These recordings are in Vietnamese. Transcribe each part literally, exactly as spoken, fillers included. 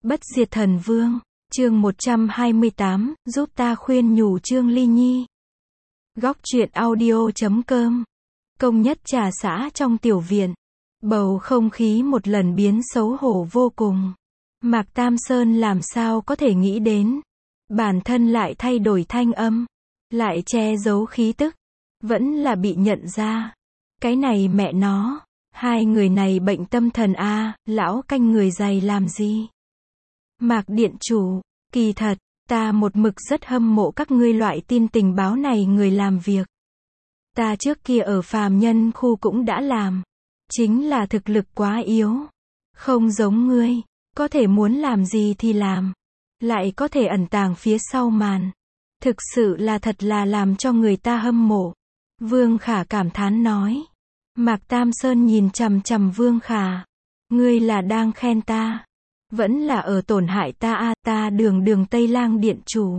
Bất diệt thần vương, chương một trăm hai mươi tám, giúp ta khuyên nhủ Trương Ly Nhi. Góc truyện audio chấm com. Công nhất trà xã trong tiểu viện. Bầu không khí một lần biến xấu hổ vô cùng. Mạc Tam Sơn làm sao có thể nghĩ đến. Bản thân lại thay đổi thanh âm. Lại che giấu khí tức. Vẫn là bị nhận ra. Cái này mẹ nó. Hai người này bệnh tâm thần a, lão canh người dày làm gì? Mạc điện chủ, kỳ thật, ta một mực rất hâm mộ các ngươi loại tin tình báo này người làm việc. Ta trước kia ở phàm nhân khu cũng đã làm. Chính là thực lực quá yếu. Không giống ngươi, có thể muốn làm gì thì làm. Lại có thể ẩn tàng phía sau màn. Thực sự là thật là làm cho người ta hâm mộ. Vương Khả cảm thán nói. Mạc Tam Sơn nhìn chằm chằm Vương Khả. Ngươi là đang khen ta. Vẫn là ở tổn hại ta a, ta đường đường Tây Lang điện chủ.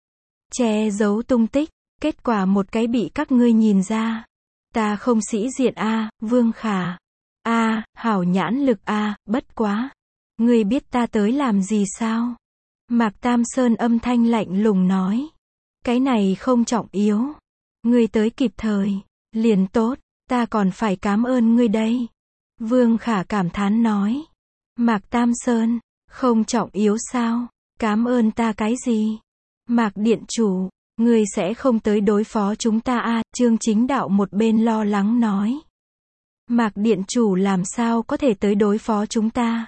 Che giấu tung tích, kết quả một cái bị các ngươi nhìn ra. Ta không sĩ diện a, Vương Khả. A, hảo nhãn lực a, bất quá. Ngươi biết ta tới làm gì sao? Mạc Tam Sơn âm thanh lạnh lùng nói. Cái này không trọng yếu. Ngươi tới kịp thời, liền tốt, ta còn phải cảm ơn ngươi đây. Vương Khả cảm thán nói. Mạc Tam Sơn, không trọng yếu sao? Cảm ơn ta cái gì? Mạc điện chủ, ngươi sẽ không tới đối phó chúng ta a, Trương Chính Đạo một bên lo lắng nói. Mạc điện chủ làm sao có thể tới đối phó chúng ta?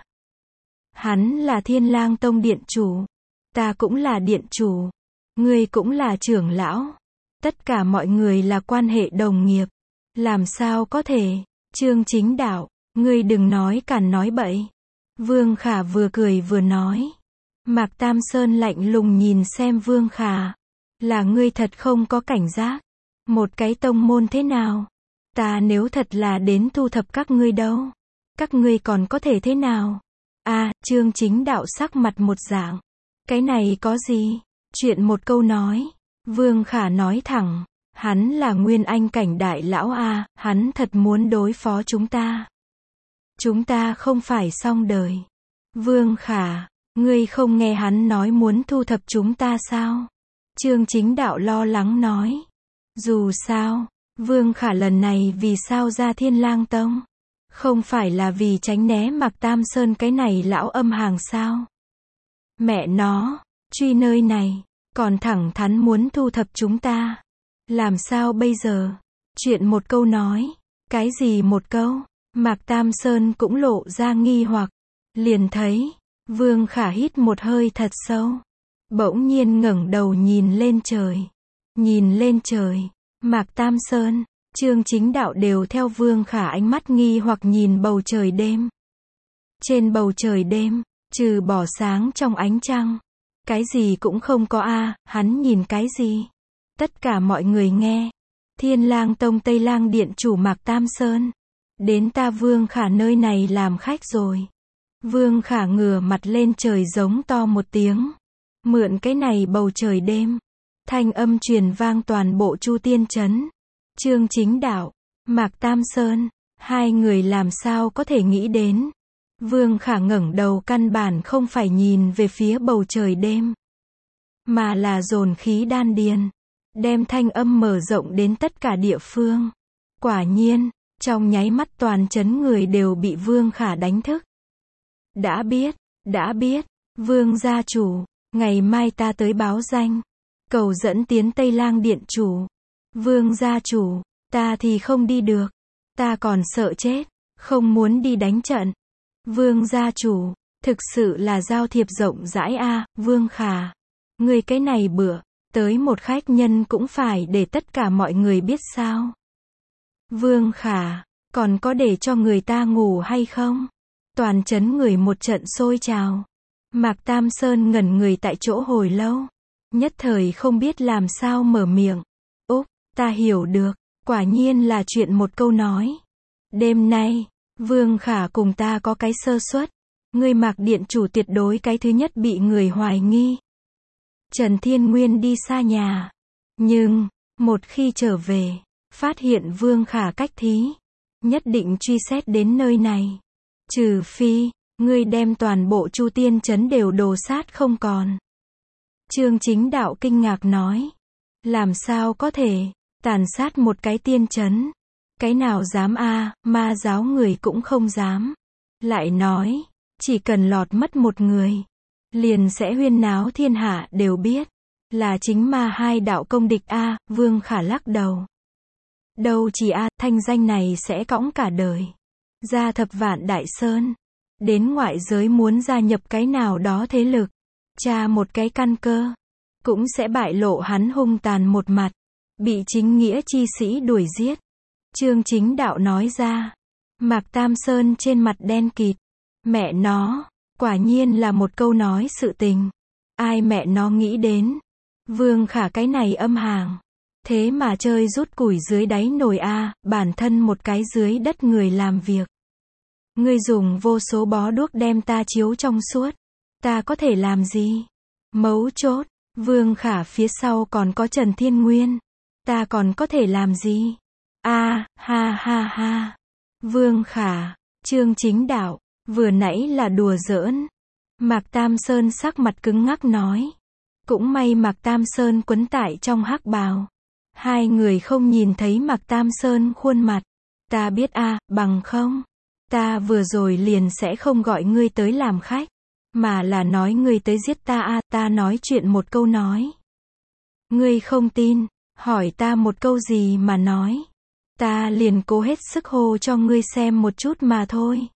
Hắn là Thiên Lang Tông điện chủ, ta cũng là điện chủ, ngươi cũng là trưởng lão, tất cả mọi người là quan hệ đồng nghiệp, làm sao có thể? Trương Chính Đạo, ngươi đừng nói càn nói bậy. Vương Khả vừa cười vừa nói. Mạc Tam Sơn lạnh lùng nhìn xem Vương Khả. Là ngươi thật không có cảnh giác. Một cái tông môn thế nào? Ta nếu thật là đến thu thập các ngươi đâu? Các ngươi còn có thể thế nào? À, Trương Chính Đạo sắc mặt một dạng. Cái này có gì? Chuyện một câu nói. Vương Khả nói thẳng. Hắn là Nguyên Anh cảnh đại lão a, hắn thật muốn đối phó chúng ta. Chúng ta không phải xong đời. Vương Khả, ngươi không nghe hắn nói muốn thu thập chúng ta sao? Trương Chính Đạo lo lắng nói. Dù sao, Vương Khả lần này vì sao ra Thiên Lang Tông? Không phải là vì tránh né Mạc Tam Sơn cái này lão âm hàng sao? Mẹ nó, truy nơi này, còn thẳng thắn muốn thu thập chúng ta. Làm sao bây giờ? Chuyện một câu nói. Cái gì một câu? Mạc Tam Sơn cũng lộ ra nghi hoặc. Liền thấy, Vương Khả hít một hơi thật sâu. Bỗng nhiên ngẩng đầu nhìn lên trời. Nhìn lên trời, Mạc Tam Sơn, Trương Chính Đạo đều theo Vương Khả ánh mắt nghi hoặc nhìn bầu trời đêm. Trên bầu trời đêm, trừ bỏ sáng trong ánh trăng. Cái gì cũng không có a, hắn nhìn cái gì? Tất cả mọi người nghe. Thiên Lang Tông Tây Lang điện chủ Mạc Tam Sơn. Đến ta Vương Khả nơi này làm khách rồi. Vương Khả ngửa mặt lên trời giống to một tiếng. Mượn cái này bầu trời đêm. Thanh âm truyền vang toàn bộ Chu Tiên Trấn. Trương Chính Đạo, Mạc Tam Sơn, hai người làm sao có thể nghĩ đến. Vương Khả ngẩng đầu căn bản không phải nhìn về phía bầu trời đêm. Mà là dồn khí đan điền. Đem thanh âm mở rộng đến tất cả địa phương. Quả nhiên. Trong nháy mắt toàn trấn người đều bị Vương Khả đánh thức. Đã biết, đã biết, Vương gia chủ, ngày mai ta tới báo danh. Cầu dẫn tiến Tây Lang điện chủ. Vương gia chủ, ta thì không đi được. Ta còn sợ chết, không muốn đi đánh trận. Vương gia chủ, thực sự là giao thiệp rộng rãi a, Vương Khả. Người cái này bữa, tới một khách nhân cũng phải để tất cả mọi người biết sao. Vương Khả, còn có để cho người ta ngủ hay không? Toàn trấn người một trận sôi trào. Mạc Tam Sơn ngẩn người tại chỗ hồi lâu. Nhất thời không biết làm sao mở miệng. Úc, ta hiểu được, quả nhiên là chuyện một câu nói. Đêm nay, Vương Khả cùng ta có cái sơ suất. Ngươi Mạc điện chủ tuyệt đối cái thứ nhất bị người hoài nghi. Trần Thiên Nguyên đi xa nhà. Nhưng, một khi trở về, phát hiện Vương Khả cách thí, nhất định truy xét đến nơi này. Trừ phi, Ngươi đem toàn bộ Chu Tiên trấn đều đồ sát không còn. Trương Chính Đạo kinh ngạc nói. Làm sao có thể, tàn sát một cái tiên trấn. Cái nào dám a, ma giáo người cũng không dám. Lại nói, chỉ cần lọt mất một người, liền sẽ huyên náo thiên hạ đều biết. Là chính ma hai đạo công địch a, Vương Khả lắc đầu. Đâu chỉ a, thanh danh này sẽ cõng cả đời. Ra thập vạn đại sơn. Đến ngoại giới muốn gia nhập cái nào đó thế lực. Tra một cái căn cơ. Cũng sẽ bại lộ hắn hung tàn một mặt. Bị chính nghĩa chi sĩ đuổi giết. Trương Chính Đạo nói ra. Mạc Tam Sơn trên mặt đen kịt. Mẹ nó, quả nhiên là một câu nói sự tình. Ai mẹ nó nghĩ đến. Vương Khả cái này âm hàng. Thế mà chơi rút củi dưới đáy nồi a, bản thân một cái dưới đất người làm việc. Ngươi dùng vô số bó đuốc đem ta chiếu trong suốt. Ta có thể làm gì? Mấu chốt, Vương Khả phía sau còn có Trần Thiên Nguyên. Ta còn có thể làm gì? A, ha ha ha. Vương Khả, Trương Chính Đạo, vừa nãy là đùa giỡn. Mạc Tam Sơn sắc mặt cứng ngắc nói. Cũng may Mạc Tam Sơn quấn tại trong hắc bào. Hai người không nhìn thấy Mạc Tam Sơn khuôn mặt. Ta biết a, bằng không. Ta vừa rồi liền sẽ không gọi ngươi tới làm khách. Mà là nói ngươi tới giết ta a, ta nói chuyện một câu nói. Ngươi không tin, hỏi ta một câu gì mà nói. Ta liền cố hết sức hô cho ngươi xem một chút mà thôi.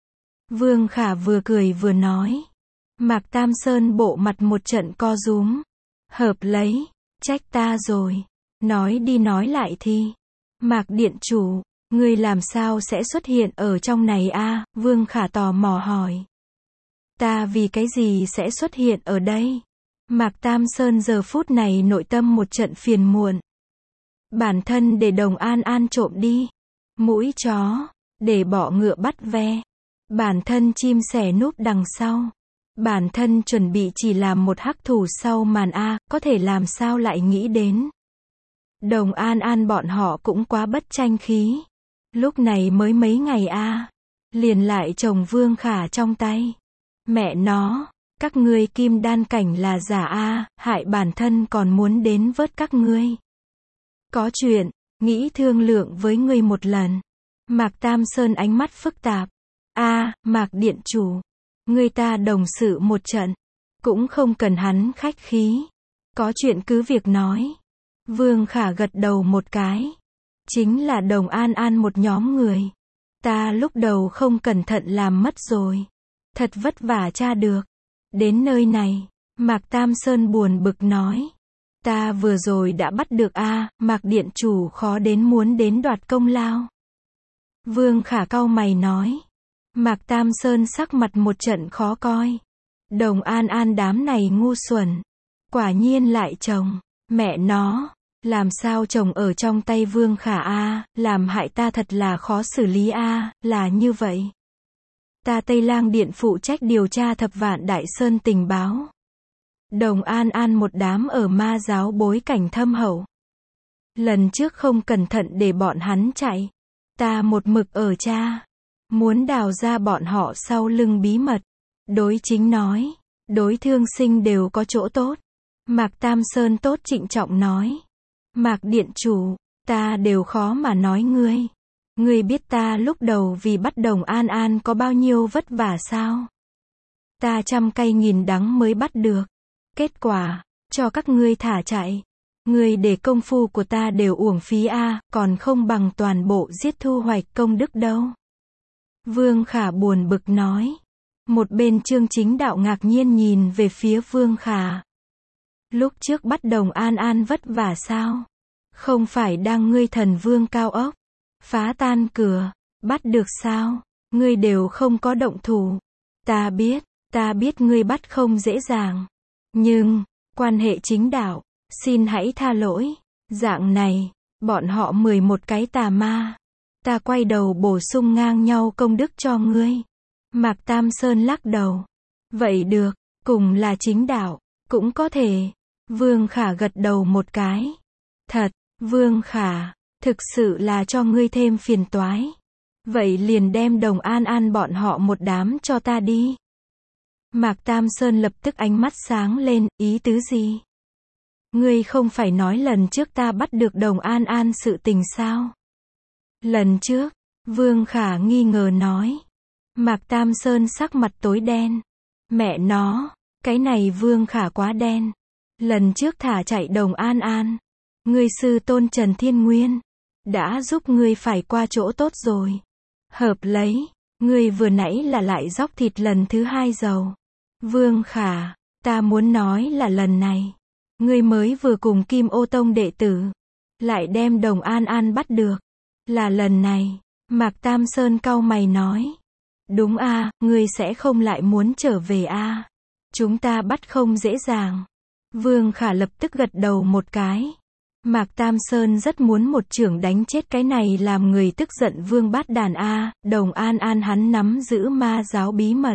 Vương Khả vừa cười vừa nói. Mạc Tam Sơn bộ mặt một trận co rúm. Hợp lấy, trách ta rồi. Nói đi nói lại thì. Mạc Điện Chủ, ngươi làm sao sẽ xuất hiện ở trong này a? Vương Khả tò mò hỏi. Ta vì cái gì sẽ xuất hiện ở đây? Mạc Tam Sơn giờ phút này nội tâm một trận phiền muộn. Bản thân để Đồng An An trộm đi. Mũi chó, để bọ ngựa bắt ve. Bản thân chim sẻ núp đằng sau. Bản thân chuẩn bị chỉ làm một hắc thủ sau màn a, có thể làm sao lại nghĩ đến. Đồng An An bọn họ cũng quá bất tranh khí. Lúc này mới mấy ngày a, liền lại chồng Vương Khả trong tay. Mẹ nó, các ngươi kim đan cảnh là giả a, hại bản thân còn muốn đến vớt các ngươi. Có chuyện, nghĩ thương lượng với ngươi một lần. Mạc Tam Sơn ánh mắt phức tạp. A, Mạc Điện Chủ, ngươi ta đồng sự một trận, cũng không cần hắn khách khí. Có chuyện cứ việc nói. Vương Khả gật đầu một cái. Chính là Đồng An An một nhóm người. Ta lúc đầu không cẩn thận làm mất rồi. Thật vất vả tra được. Đến nơi này, Mạc Tam Sơn buồn bực nói. Ta vừa rồi đã bắt được a, Mạc Điện Chủ khó đến muốn đến đoạt công lao. Vương Khả cau mày nói. Mạc Tam Sơn sắc mặt một trận khó coi. Đồng An An đám này ngu xuẩn. Quả nhiên lại chồng. Mẹ nó, làm sao chồng ở trong tay Vương Khả a, làm hại ta thật là khó xử lý a, là như vậy. Ta Tây Lang Điện phụ trách điều tra thập vạn đại sơn tình báo. Đồng An An một đám ở ma giáo bối cảnh thâm hậu. Lần trước không cẩn thận để bọn hắn chạy. Ta một mực ở tra. Muốn đào ra bọn họ sau lưng bí mật. Đối chính nói. Đối thương sinh đều có chỗ tốt. Mạc Tam Sơn tốt trịnh trọng nói. Mạc Điện Chủ, ta đều khó mà nói ngươi. Ngươi biết ta lúc đầu vì bắt Đồng An An có bao nhiêu vất vả sao? Ta trăm cay nghìn đắng mới bắt được. Kết quả, cho các ngươi thả chạy. Ngươi để công phu của ta đều uổng phí a, còn không bằng toàn bộ giết thu hoạch công đức đâu. Vương Khả buồn bực nói. Một bên Trương Chính Đạo ngạc nhiên nhìn về phía Vương Khả. Lúc trước bắt Đồng An An vất vả sao? Không phải đang ngươi thần vương cao ốc. Phá tan cửa, bắt được sao? Ngươi đều không có động thủ. Ta biết, ta biết ngươi bắt không dễ dàng. Nhưng, quan hệ chính đạo, xin hãy tha lỗi. Dạng này, bọn họ mười một cái tà ma. Ta quay đầu bổ sung ngang nhau công đức cho ngươi. Mạc Tam Sơn lắc đầu. Vậy được, cùng là chính đạo, cũng có thể. Vương Khả gật đầu một cái. Thật, Vương Khả, thực sự là cho ngươi thêm phiền toái. Vậy liền đem Đồng An An bọn họ một đám cho ta đi. Mạc Tam Sơn lập tức ánh mắt sáng lên, ý tứ gì? Ngươi không phải nói lần trước ta bắt được Đồng An An sự tình sao? Lần trước, Vương Khả nghi ngờ nói. Mạc Tam Sơn sắc mặt tối đen. Mẹ nó, cái này Vương Khả quá đen. Lần trước thả chạy Đồng An An. Ngươi sư tôn Trần Thiên Nguyên đã giúp ngươi phải qua chỗ tốt rồi. Hợp lấy, ngươi vừa nãy là lại dóc thịt lần thứ hai dầu. Vương Khả, ta muốn nói là lần này, ngươi mới vừa cùng Kim Ô Tông đệ tử, lại đem Đồng An An bắt được. Là lần này, Mạc Tam Sơn cau mày nói. Đúng a, ngươi sẽ không lại muốn trở về a? Chúng ta bắt không dễ dàng. Vương Khả lập tức gật đầu một cái. Mạc Tam Sơn rất muốn một chưởng đánh chết cái này làm người tức giận vương bát đàn a. Đồng An An hắn nắm giữ ma giáo bí mật.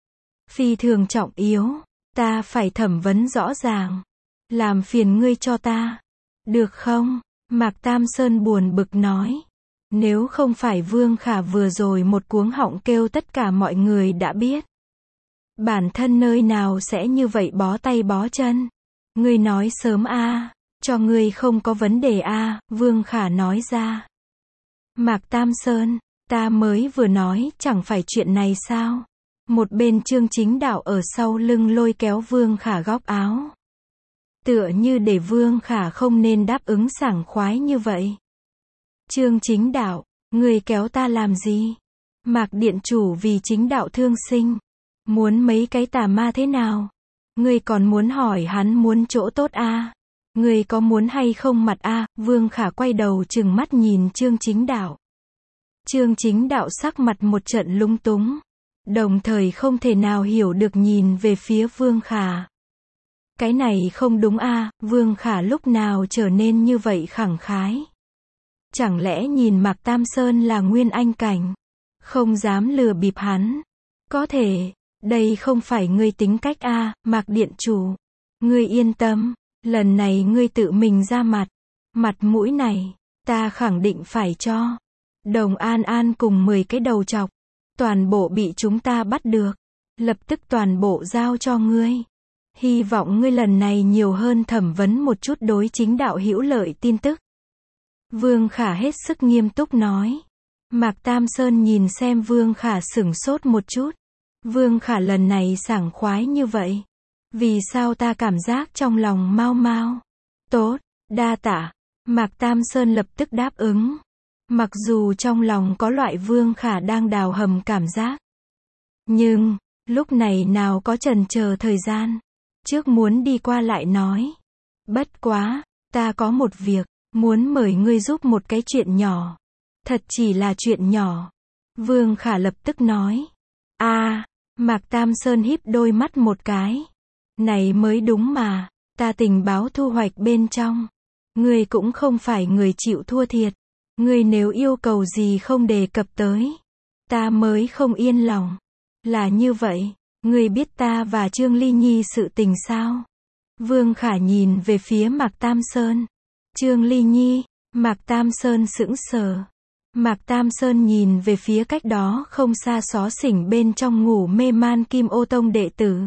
Phi thường trọng yếu. Ta phải thẩm vấn rõ ràng. Làm phiền ngươi cho ta. Được không? Mạc Tam Sơn buồn bực nói. Nếu không phải Vương Khả vừa rồi một cuống họng kêu tất cả mọi người đã biết. Bản thân nơi nào sẽ như vậy bó tay bó chân. Ngươi nói sớm a, cho ngươi không có vấn đề a, Vương Khả nói ra. Mạc Tam Sơn, ta mới vừa nói chẳng phải chuyện này sao? Một bên Trương Chính Đạo ở sau lưng lôi kéo Vương Khả góc áo. Tựa như để Vương Khả không nên đáp ứng sảng khoái như vậy. Trương Chính Đạo, ngươi kéo ta làm gì? Mạc Điện Chủ vì Chính Đạo thương sinh. Muốn mấy cái tà ma thế nào? Ngươi còn muốn hỏi hắn muốn chỗ tốt a? Ngươi có muốn hay không mặt a? Vương Khả quay đầu trừng mắt nhìn Trương Chính Đạo. Trương Chính Đạo sắc mặt một trận lung túng. Đồng thời không thể nào hiểu được nhìn về phía Vương Khả. Cái này không đúng a, Vương Khả lúc nào trở nên như vậy khẳng khái? Chẳng lẽ nhìn Mạc Tam Sơn là nguyên anh cảnh? Không dám lừa bịp hắn. Có thể, đây không phải ngươi tính cách a, Mạc Điện Chủ. Ngươi yên tâm, lần này ngươi tự mình ra mặt. Mặt mũi này, ta khẳng định phải cho. Đồng An An cùng mười cái đầu chọc. Toàn bộ bị chúng ta bắt được. Lập tức toàn bộ giao cho ngươi. Hy vọng ngươi lần này nhiều hơn thẩm vấn một chút đối Chính Đạo hữu lợi tin tức. Vương Khả hết sức nghiêm túc nói. Mạc Tam Sơn nhìn xem Vương Khả sửng sốt một chút. Vương Khả lần này sảng khoái như vậy. Vì sao ta cảm giác trong lòng mau mau? Tốt, đa tạ. Mạc Tam Sơn lập tức đáp ứng. Mặc dù trong lòng có loại Vương Khả đang đào hầm cảm giác. Nhưng, lúc này nào có chần chờ thời gian. Trước muốn đi qua lại nói. Bất quá, ta có một việc. Muốn mời ngươi giúp một cái chuyện nhỏ. Thật chỉ là chuyện nhỏ. Vương Khả lập tức nói. a à, Mạc Tam Sơn híp đôi mắt một cái. Này mới đúng mà. Ta tình báo thu hoạch bên trong. Ngươi cũng không phải người chịu thua thiệt. Ngươi nếu yêu cầu gì không đề cập tới. Ta mới không yên lòng. Là như vậy. Ngươi biết ta và Trương Ly Nhi sự tình sao? Vương Khả nhìn về phía Mạc Tam Sơn. Trương Ly Nhi, Mạc Tam Sơn sững sờ. Mạc Tam Sơn nhìn về phía cách đó không xa xó xỉnh bên trong ngủ mê man Kim Ô Tông đệ tử.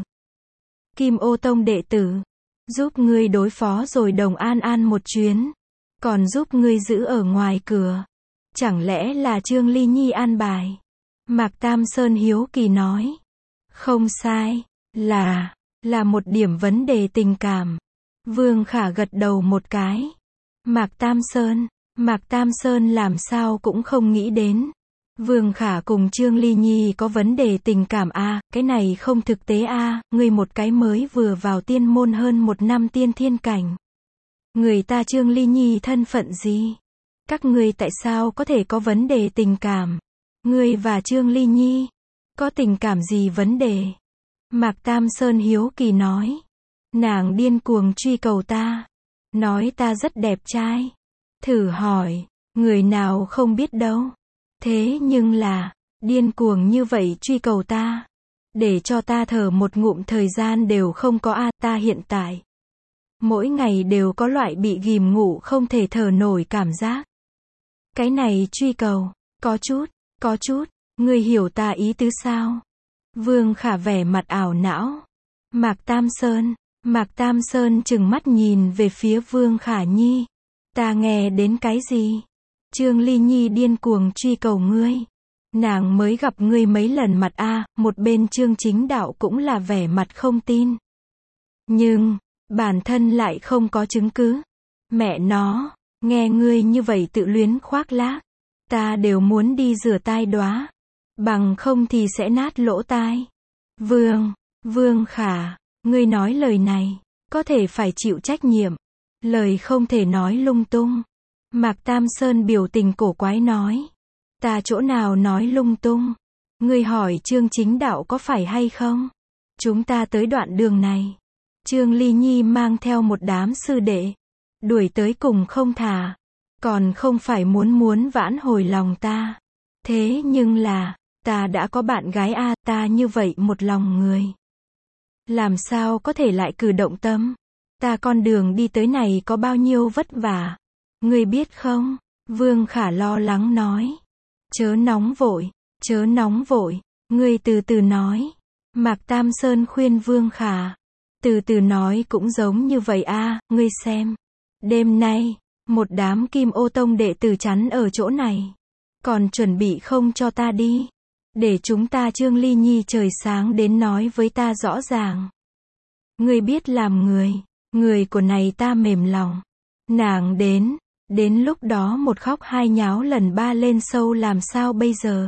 Kim Ô Tông đệ tử, giúp ngươi đối phó rồi Đồng An An một chuyến, còn giúp ngươi giữ ở ngoài cửa. Chẳng lẽ là Trương Ly Nhi an bài? Mạc Tam Sơn hiếu kỳ nói. Không sai, là, là một điểm vấn đề tình cảm. Vương Khả gật đầu một cái. Mạc Tam Sơn, Mạc Tam Sơn làm sao cũng không nghĩ đến. Vương Khả cùng Trương Ly Nhi có vấn đề tình cảm a, à, cái này không thực tế a, à, người một cái mới vừa vào tiên môn hơn một năm tiên thiên cảnh. Người ta Trương Ly Nhi thân phận gì? Các ngươi tại sao có thể có vấn đề tình cảm? Ngươi và Trương Ly Nhi, có tình cảm gì vấn đề? Mạc Tam Sơn hiếu kỳ nói. Nàng điên cuồng truy cầu ta. Nói ta rất đẹp trai. Thử hỏi, người nào không biết đâu. Thế nhưng là, điên cuồng như vậy truy cầu ta. Để cho ta thở một ngụm thời gian đều không có a, à, ta hiện tại. Mỗi ngày đều có loại bị ghim ngủ không thể thở nổi cảm giác. Cái này truy cầu, có chút, Có chút, ngươi hiểu ta ý tứ sao? Vương Khả vẻ mặt ảo não. Mạc Tam Sơn, Mạc Tam Sơn trừng mắt nhìn về phía Vương Khả Nhi. Ta nghe đến cái gì? Trương Ly Nhi điên cuồng truy cầu ngươi. Nàng mới gặp ngươi mấy lần mặt a, một bên Trương Chính Đạo cũng là vẻ mặt không tin. Nhưng, bản thân lại không có chứng cứ. Mẹ nó, nghe ngươi như vậy tự luyến khoác lác, ta đều muốn đi rửa tai đóa, bằng không thì sẽ nát lỗ tai. Vương, Vương Khả, ngươi nói lời này, có thể phải chịu trách nhiệm. Lời không thể nói lung tung. Mạc Tam Sơn biểu tình cổ quái nói. Ta chỗ nào nói lung tung? Ngươi hỏi Trương Chính Đạo có phải hay không? Chúng ta tới đoạn đường này. Trương Ly Nhi mang theo một đám sư đệ. Đuổi tới cùng không thả. Còn không phải muốn muốn vãn hồi lòng ta. Thế nhưng là, ta đã có bạn gái a, ta như vậy một lòng người. Làm sao có thể lại cử động tâm? Ta con đường đi tới này có bao nhiêu vất vả? Ngươi biết không? Vương Khả lo lắng nói. Chớ nóng vội, chớ nóng vội, ngươi từ từ nói. Mạc Tam Sơn khuyên Vương Khả. Từ từ nói cũng giống như vậy a, ngươi xem. Đêm nay, một đám Kim Ô Tông đệ tử chắn ở chỗ này. Còn chuẩn bị không cho ta đi. Để chúng ta Trương Ly Nhi trời sáng đến nói với ta rõ ràng. Ngươi biết làm người, người của này ta mềm lòng. Nàng đến, đến lúc đó một khóc hai nháo lần ba lên sâu làm sao bây giờ?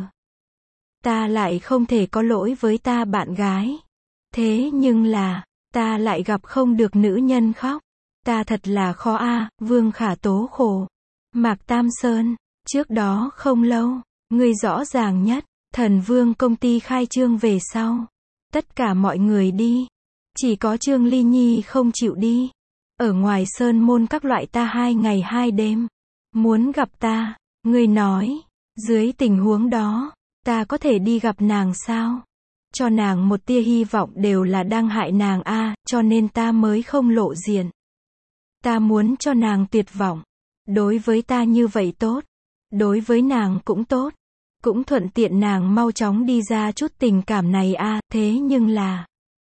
Ta lại không thể có lỗi với ta bạn gái. Thế nhưng là, ta lại gặp không được nữ nhân khóc. Ta thật là khó a, Vương Khả tố khổ. Mạc Tam Sơn, trước đó không lâu, ngươi rõ ràng nhất, Thần Vương công ty khai trương về sau. Tất cả mọi người đi. Chỉ có Trương Ly Nhi không chịu đi. Ở ngoài sơn môn các loại ta hai ngày hai đêm. Muốn gặp ta, ngươi nói, dưới tình huống đó, ta có thể đi gặp nàng sao? Cho nàng một tia hy vọng đều là đang hại nàng a, cho nên ta mới không lộ diện. Ta muốn cho nàng tuyệt vọng. Đối với ta như vậy tốt. Đối với nàng cũng tốt. Cũng thuận tiện nàng mau chóng đi ra chút tình cảm này a, thế nhưng là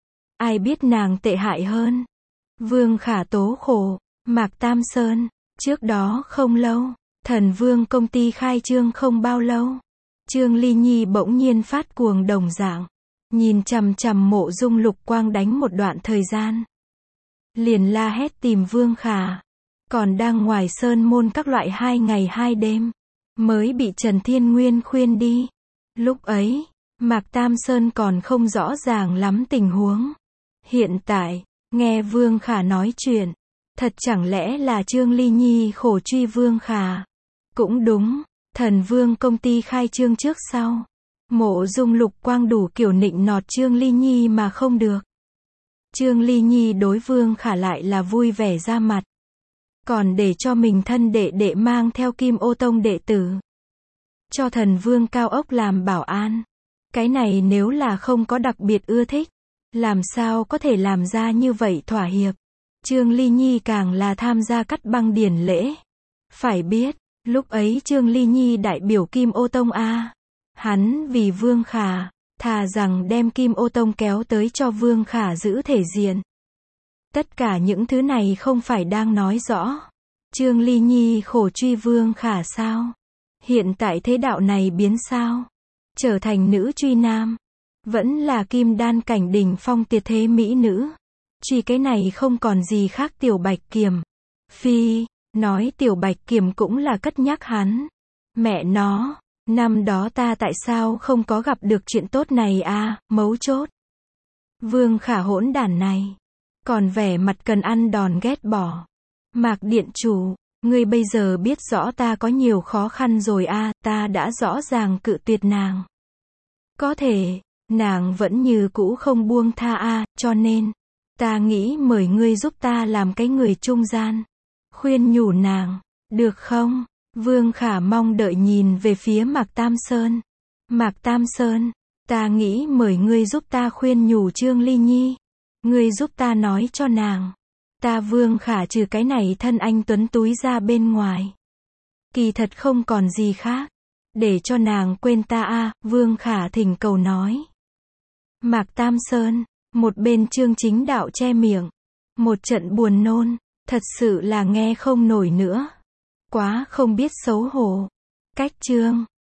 ai biết nàng tệ hại hơn. Vương Khả tố khổ. Mạc Tam Sơn, trước đó không lâu, Thần Vương công ty khai trương không bao lâu. Trương Ly Nhi bỗng nhiên phát cuồng đồng dạng. Nhìn chằm chằm Mộ Dung Lục Quang đánh một đoạn thời gian. Liền la hét tìm Vương Khả. Còn đang ngoài sơn môn các loại hai ngày hai đêm. Mới bị Trần Thiên Nguyên khuyên đi. Lúc ấy, Mạc Tam Sơn còn không rõ ràng lắm tình huống. Hiện tại, nghe Vương Khả nói chuyện. Thật chẳng lẽ là Trương Ly Nhi khổ truy Vương Khả? Cũng đúng, Thần Vương công ty khai trương trước sau. Mộ Dung Lục Quang đủ kiểu nịnh nọt Trương Ly Nhi mà không được. Trương Ly Nhi đối Vương Khả lại là vui vẻ ra mặt. Còn để cho mình thân đệ đệ mang theo Kim Ô Tông đệ tử. Cho Thần Vương cao ốc làm bảo an. Cái này nếu là không có đặc biệt ưa thích. Làm sao có thể làm ra như vậy thỏa hiệp. Trương Ly Nhi càng là tham gia cắt băng điển lễ. Phải biết, lúc ấy Trương Ly Nhi đại biểu Kim Ô Tông A. Hắn vì Vương Khả, thà rằng đem Kim Ô Tông kéo tới cho Vương Khả giữ thể diện. Tất cả những thứ này không phải đang nói rõ. Trương Ly Nhi khổ truy Vương Khả sao? Hiện tại thế đạo này biến sao? Trở thành nữ truy nam. Vẫn là kim đan cảnh đỉnh phong tuyệt thế mỹ nữ. Truy cái này không còn gì khác Tiểu Bạch Kiểm. Phi, nói Tiểu Bạch Kiểm cũng là cất nhắc hắn. Mẹ nó, năm đó ta tại sao không có gặp được chuyện tốt này a, mấu chốt. Vương Khả hỗn đản này. Còn vẻ mặt cần ăn đòn ghét bỏ. Mạc điện chủ, ngươi bây giờ biết rõ ta có nhiều khó khăn rồi a, ta đã rõ ràng cự tuyệt nàng. Có thể, nàng vẫn như cũ không buông tha a, cho nên, ta nghĩ mời ngươi giúp ta làm cái người trung gian. Khuyên nhủ nàng, được không? Vương Khả mong đợi nhìn về phía Mạc Tam Sơn. Mạc Tam Sơn, ta nghĩ mời ngươi giúp ta khuyên nhủ Trương Ly Nhi. Ngươi giúp ta nói cho nàng. Ta Vương Khả trừ cái này thân anh tuấn túi ra bên ngoài. Kỳ thật không còn gì khác. Để cho nàng quên ta a, Vương Khả thỉnh cầu nói. Mạc Tam Sơn, một bên Trương Chính Đạo che miệng. Một trận buồn nôn, thật sự là nghe không nổi nữa. Quá không biết xấu hổ. Cách chương